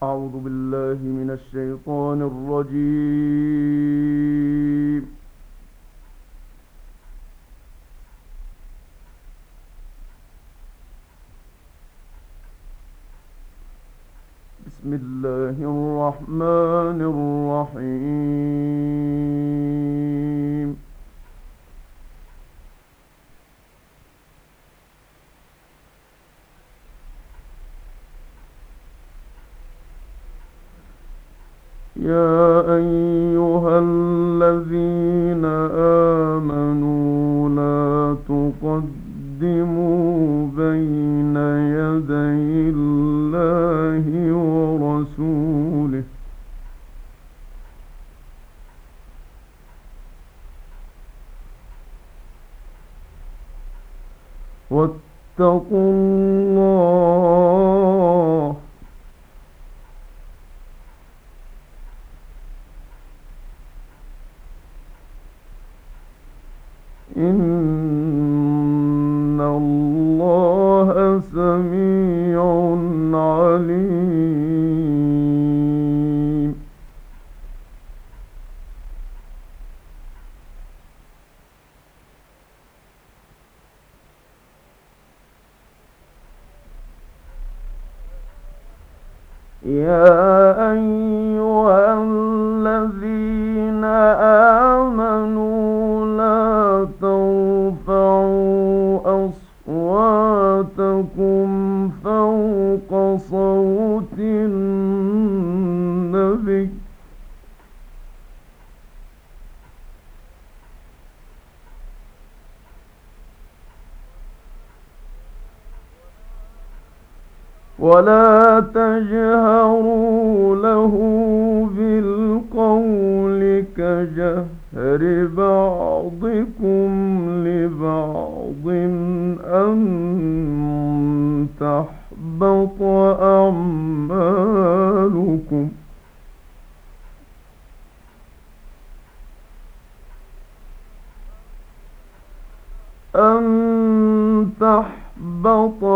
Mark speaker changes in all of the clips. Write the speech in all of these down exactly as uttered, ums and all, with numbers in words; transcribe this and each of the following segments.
Speaker 1: أعوذ بالله من الشيطان الرجيم. بسم الله الرحمن الرحيم. يا أيها الذين آمنوا لا تقدموا بين يدي الله ورسوله واتقوا الله إن الله سميع عليم. يا أيها الذين آمنوا لا ترفعوا أصواتكم فوق صوت النبي ولا تجهروا له بالقول كجهر بعضكم لبعض أن تحبط أعمالكم أن تحبط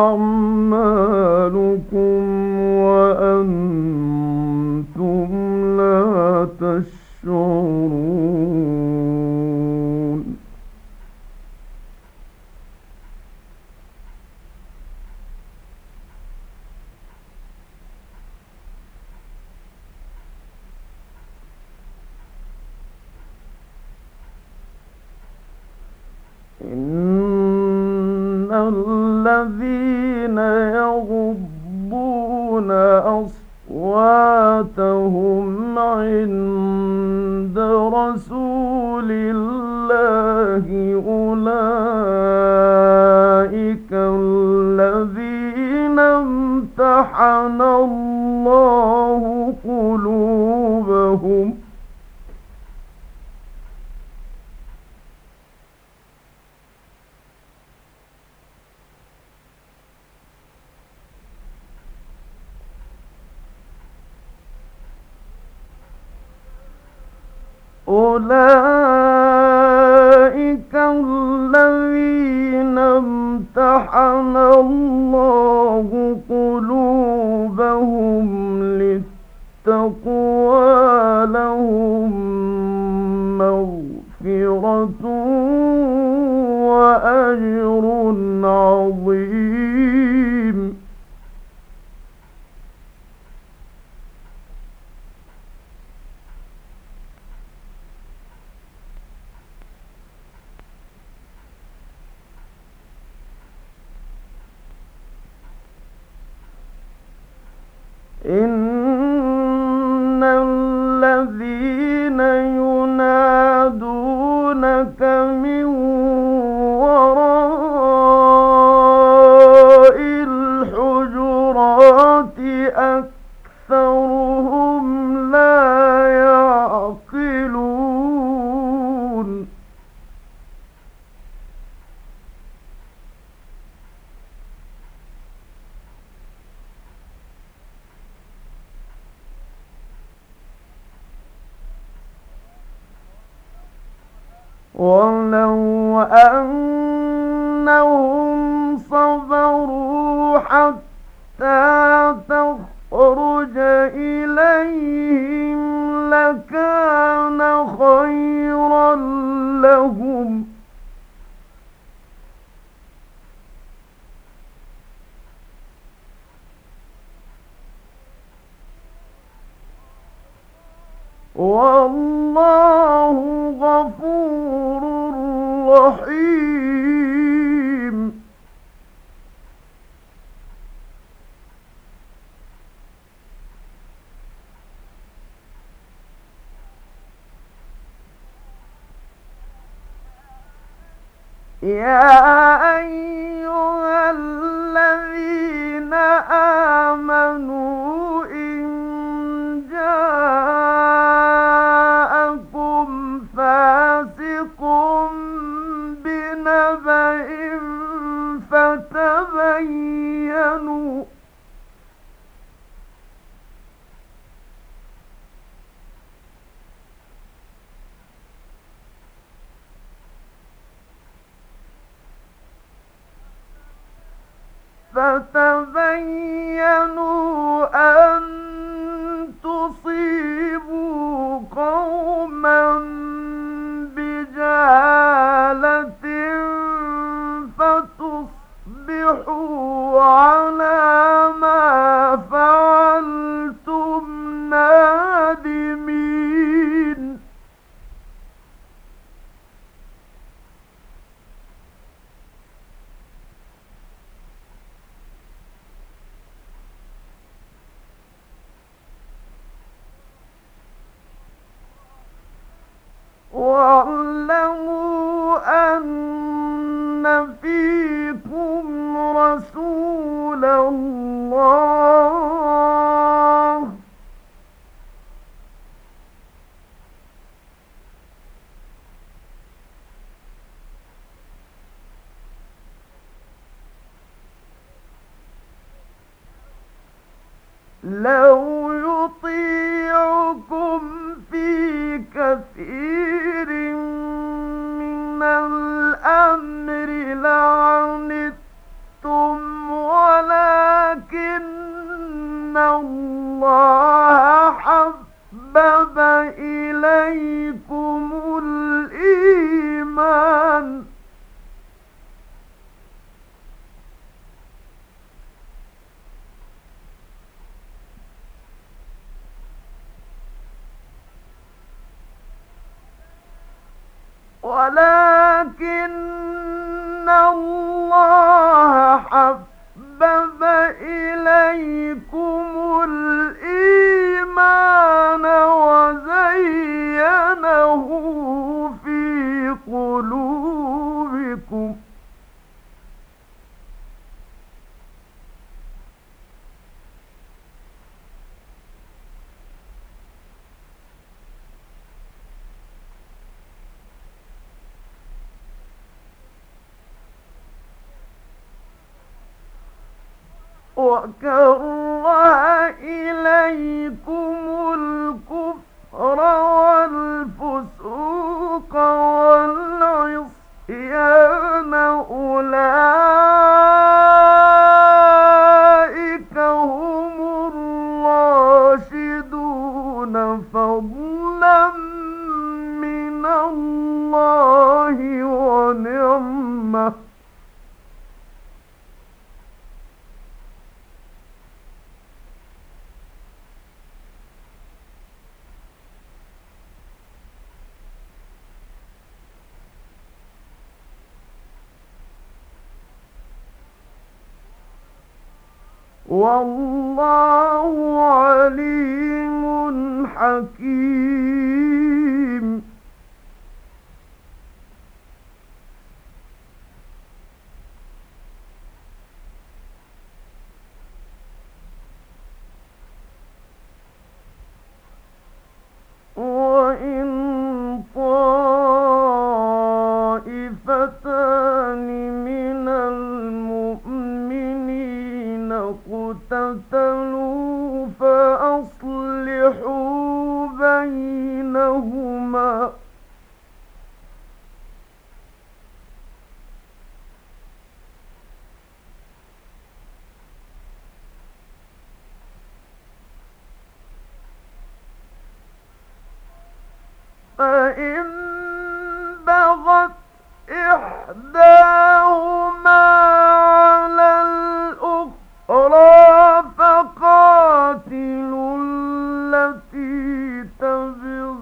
Speaker 1: أعمالكم وأنتم لا تشعرون. إن الذين يغضون أصواتهم عند رسول الله أولئك الذين امتحن الله قلوبهم أولئك الذين امتحن الله قلوبهم للتقوى لهم مغفرة وأجر عظيم. إن الذين ينادونك من وراء الحجرات أكثرهم لا يعقلون. ولو أنهم صبروا حتى تخرج والله غفور رحيم. يا أيها الذين آمنوا إن جاءكم فاسق بنبأ فتبينوا فتبينوا أن تصيبوا قوما بجهالة فتصبحوا على ما فعلتم نادمين. واعلموا أن فيكم رسول الله لو يطيعكم في كثير من الأمر لعنتم ولكن الله حبب إليكم الإيمان ولكن الله حبب إليكم الإيمان وزينه في قلوبكم وكره إليكم الكفر والفسوق والعصيان أولئك هم الراشدون فضلا من الله ونعمة والله عليم حكيم. وإن طائفتان من المؤمنين اقتتلوا فأصلحوا بينهما فإن بغت إحداهما على الأخرى فقاتلوا التي تبغي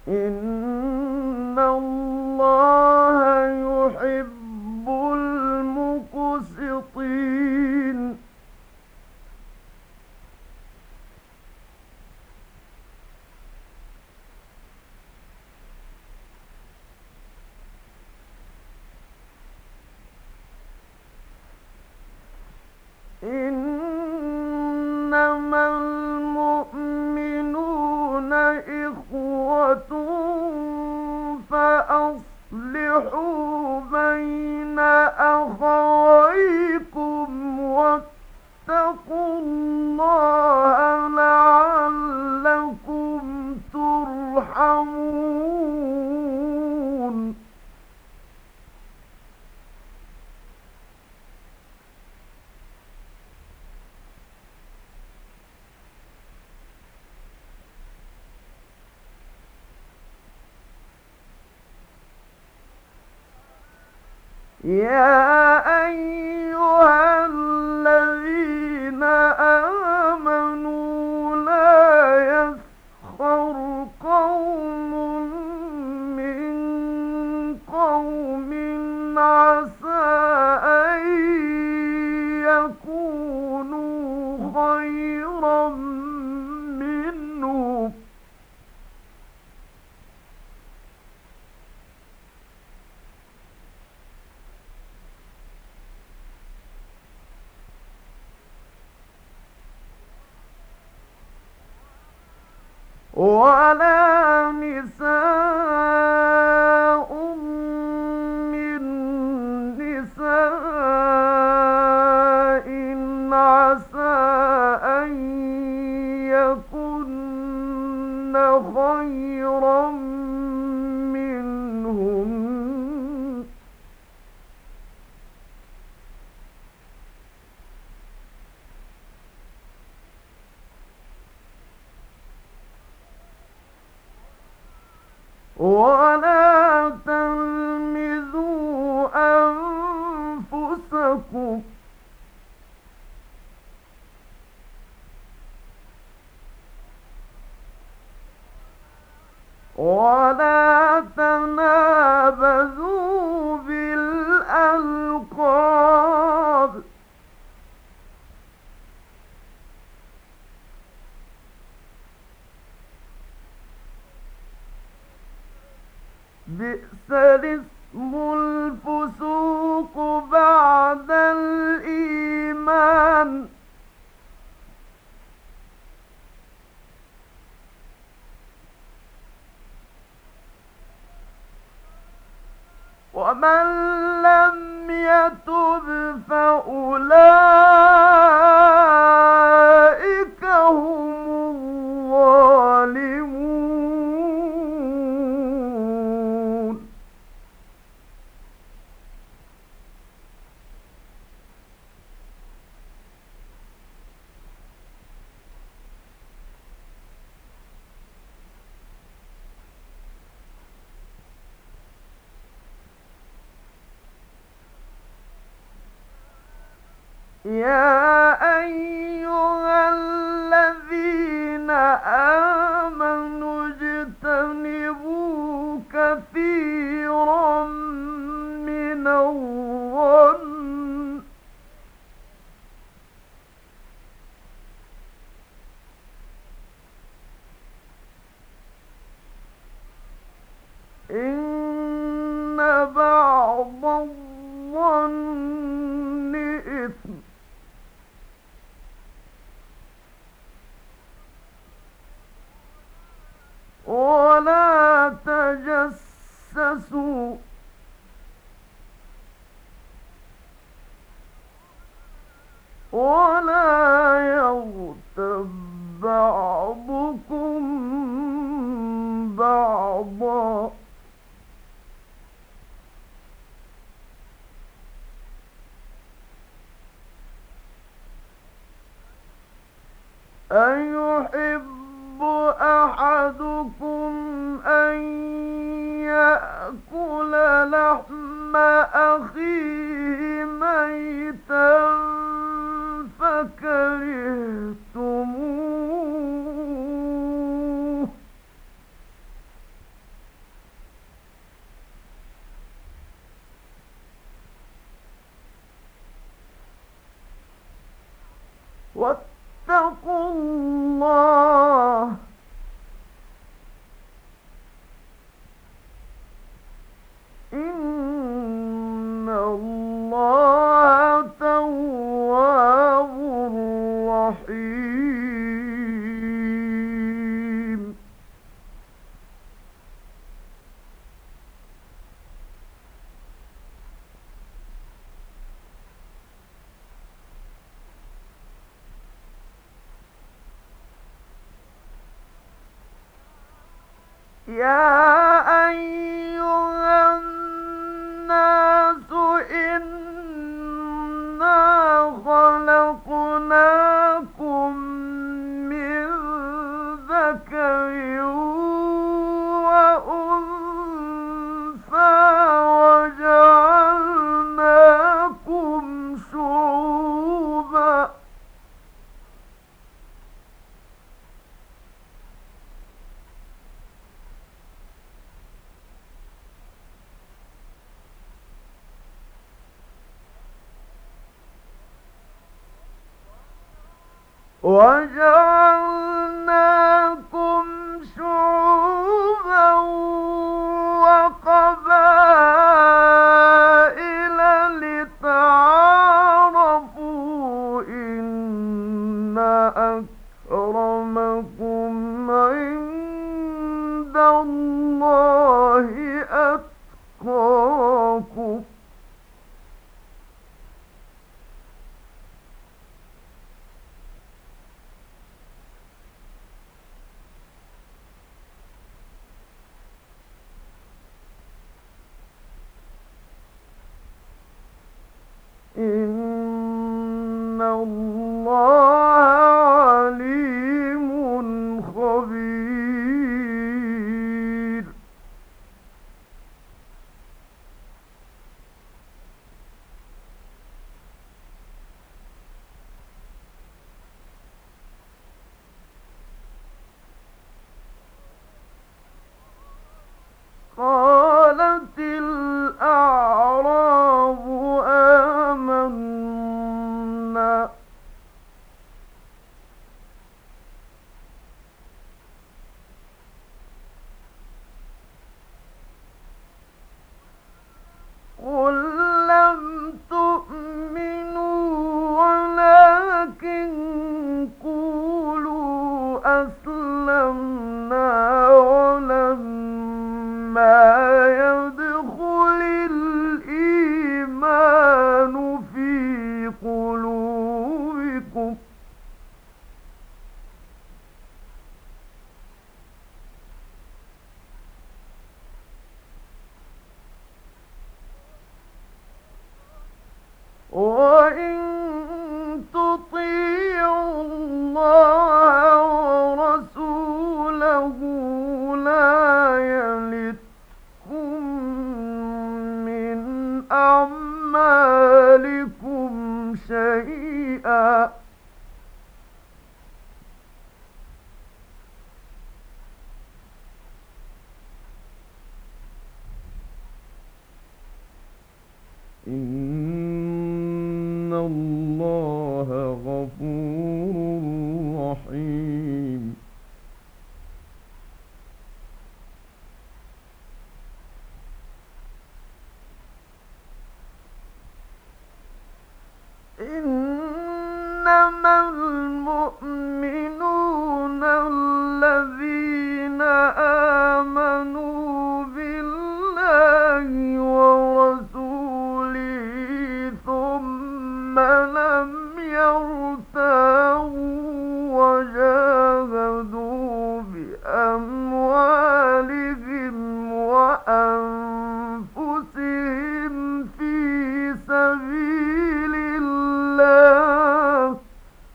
Speaker 1: إن الله يحب المقسطين إنما المؤمنون إخوة فأصلحوا بين أخويكم واتقوا الله لعلكم ترحمون يا أيها الذين آمنوا لا يسخر قوم من قوم عسى أن يكونوا خيرا منهم ولا نساء من نساء عسى أن يكن خيرا منهن ولا تلمزوا أنفسكم ولا تنابزوا بالألقاب بئس الاسم الفسوق بعد الإيمان ومن لم يتب فأولئك هم الظالمون يا أيها الذين آمنوا اجتنبوا كثيرا من الظن إن بعض الظن إثم ولا تجسسوا ولا يغتب بعضكم بعضا أيحب أحدكم أن يأكل لحم أخيه ميتا فكرهتموه. فكرهتموه. اللَّهَ تَوَّابٌ رَّحِيمٌ يَا أَيُّهَا النَّاسُ إِنَّا خَلَقْنَاكُم مِّن ذَكَرٍ وَأُنثَىٰ وَجَعَلْنَاكُمْ شُعُوبًا وَجَعَلْنَاكُمْ شُعُوبًا وَقَبَائِلَ لِتَعَارَفُوا ۚ إِنَّ أَكْرَمَكُمْ عِندَ اللَّهِ أَتْقَاكُمْ ۚ إِنَّ اللَّهَ عَلِيمٌ خَبِيرٌ قَالَتِ الْأَعْرَابُ آمَنَّا ۖ قُل لَّمْ تُؤْمِنُوا وَلَٰكِن قُولُوا أَسْلَمْنَا وَلَمَّا يَدْخُلِ الْإِيمَانُ فِي قُلُوبِكُمْ ۖ وَإِن تُطِيعُوا اللَّهَ وَرَسُولَهُ لَا يَلِتْكُم مِّنْ أَعْمَالِكُمْ شَيْئًا ۚ إِنَّ اللَّهَ غَفُورٌ رَّحِيمٌ إِنَّمَا الْمُؤْمِنُونَ الَّذِينَ آمَنُوا بِاللَّهِ وَرَسُولِهِ ثُمَّ لَمْ يَرْتَابُوا وَجَاهَدُوا بِأَمْوَالِهِمْ وَأَنفُسِهِمْ فِي سَبِيلِ اللَّهِ ۚ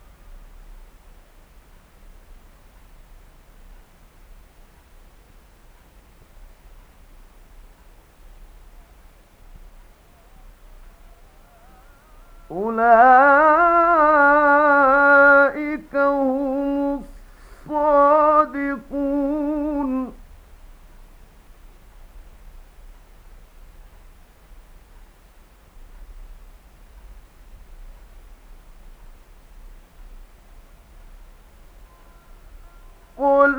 Speaker 1: أُولَٰئِكَ هُمُ الصَّادِقُونَ قُلْ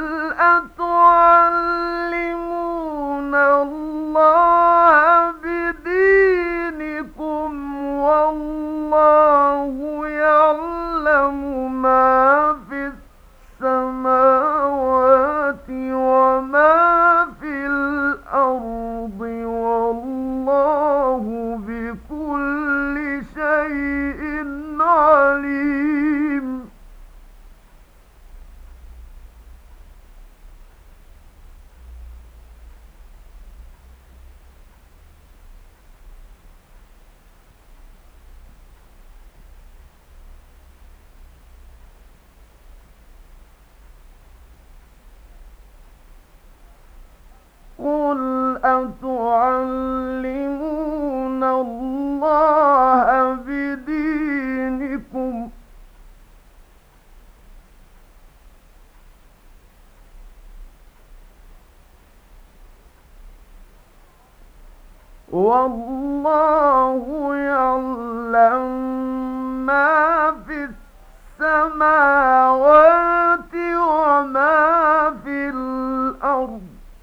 Speaker 1: أَتُعَلِّمُونَ اللَّهَ بِدِينِكُمْ والله يعلم ما في السماوات وما في الأرض والله بكل شيء عليم. قل أتعلمون الله بدينكم والله يعلم ما في السماوات وما في الأرض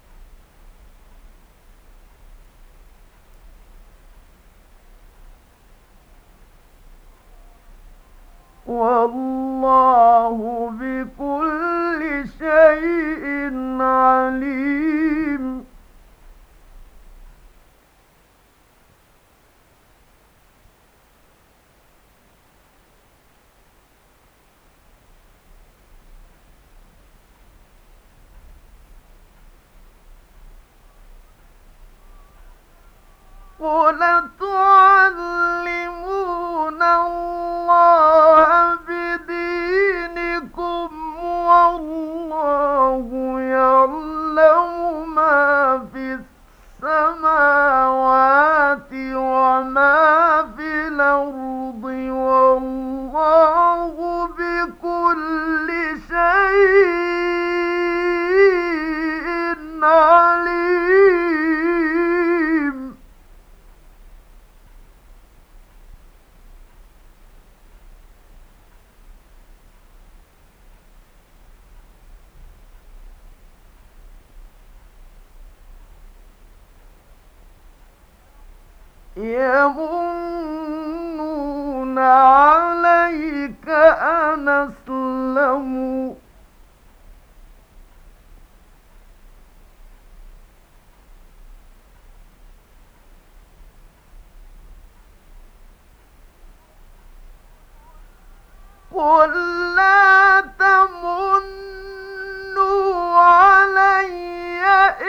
Speaker 1: والله بكل شيء عليم. قل تعلمون الله بدينكم والله يعلم ما في السماوات وما في الأرض والله بكل شيء عليم. يمنون عليك أن أسلموا قل لا تمنوا علي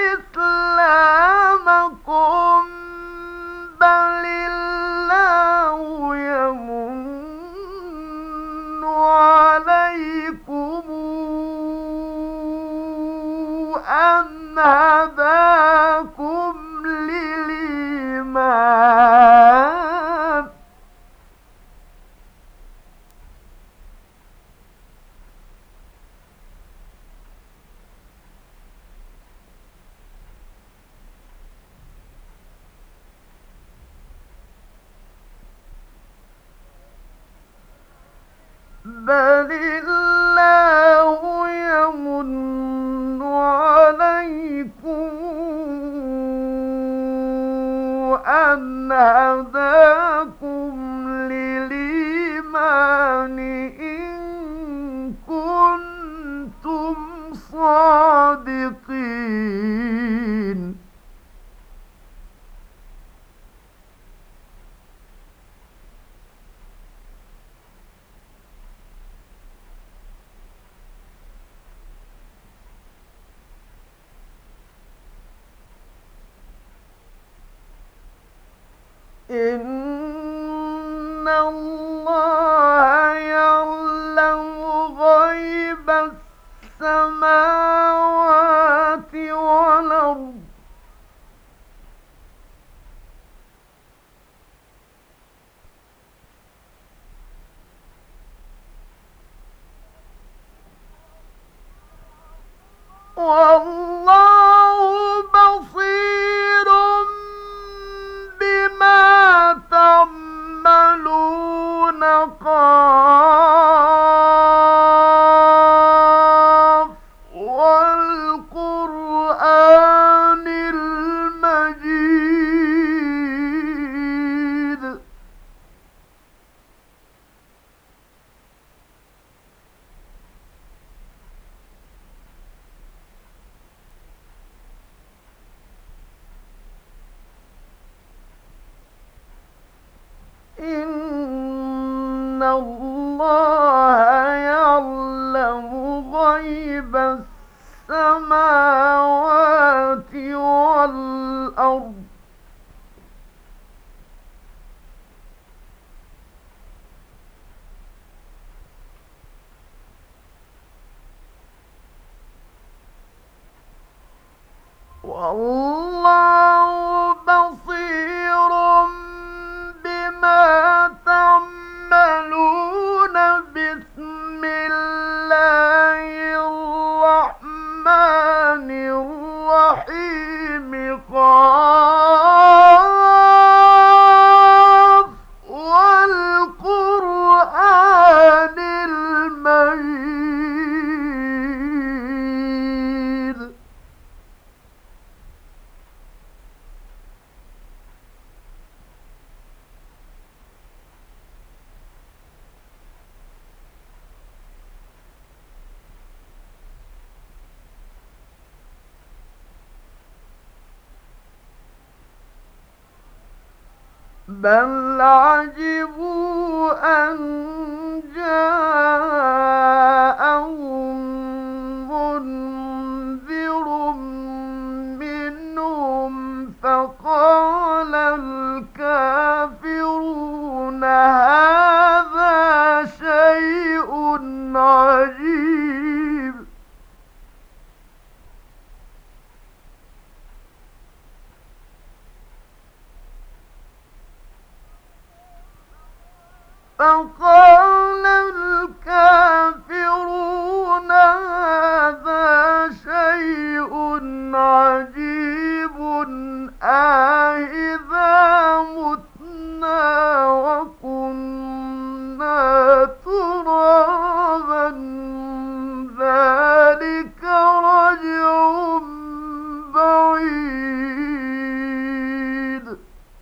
Speaker 1: إسلامكم بل الله يمن عليكم أن هداكم للإيمان بل الله يمن عليكم أن هداكم للإيمان إن كنتم صادقين. إن الله يعلم غيب السماوات والأرض والله بصير بما تعملون قاف والقرآن المجيد إن الله يعلم غيب السماوات والأرض والله بصير بما تعملون. بسم الله الرحمن الرحيم. قاف والقرآن المجيد. بل عجبوا أن جاءهم منذر منهم فقال الكافرون هذا شيء عجيب. فقال الكافرون هذا شيء عجيب أإذا متنا وكنا ترابا ذلك رجع بعيد.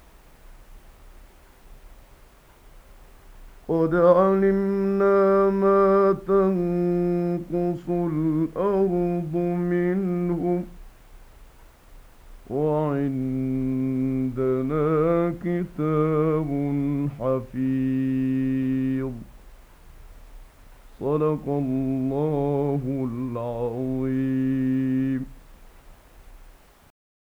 Speaker 1: قد علمنا ما تنقص الأرض منهم وعندنا كتاب حفيظ. صدق الله العظيم.